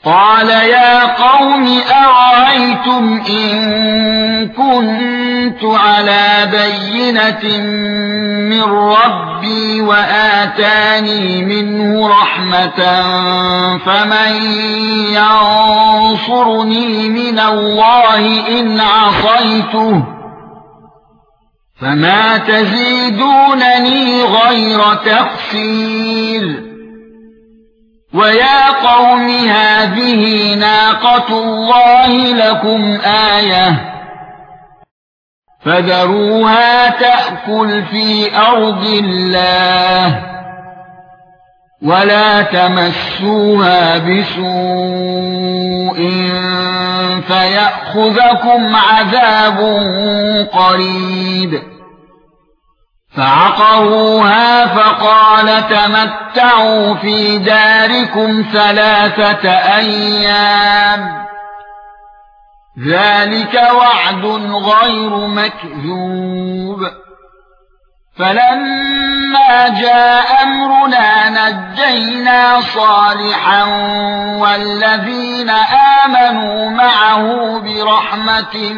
قال يا قوم أرأيتم إن كنت على بينة من ربي وآتاني منه رحمة فمن ينصرني من الله إن عصيته فما تزيدونني غير تخسير ويا قوم هذه ناقة الله لكم آية فذروها تأكل في أرض الله ولا تمسوها بسوء فيأخذكم عذاب قريب فعقروها فقال تمتعوا في داركم 3 أيام ذلك وعد غير مكذوب فلما جاء أمرنا نجينا صالحا والذين آمنوا معه برحمة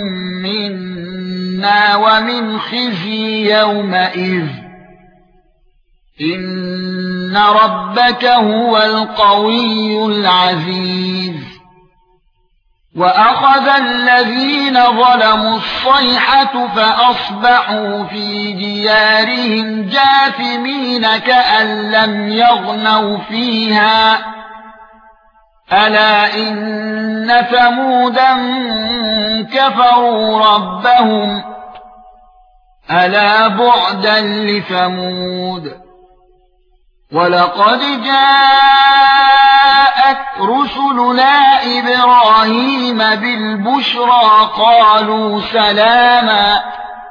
منا ومن خزي يومئذ إن ربك هو القوي العزيز وأخذ الذين ظلموا الصيحة فأصبحوا في ديارهم جاثمين كأن لم يغنوا فيها ألا إن ثمودا كفروا ربهم ألا بعدا لثمود ولقد جاءت رسلنا إبراهيم بالبشرى قالوا سلاما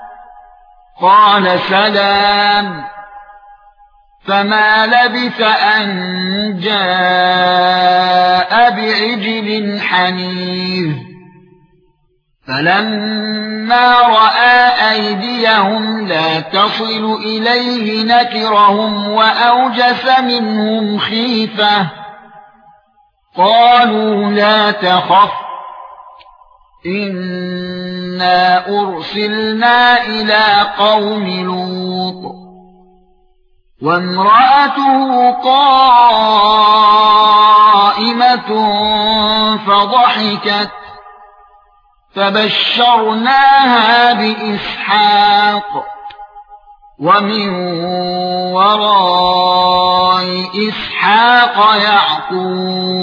قال سلام فما لبث أن جاء بعجل حنيذ فلما رأى أيديهم لا تصل إليه نكرهم وأوجس منهم خيفة قالوا لا تخف إنا أرسلنا إلى قوم لوط وامرأته قائمة فضحكت فبشرناها بإسحاق ومن وراء إسحاق يعقوب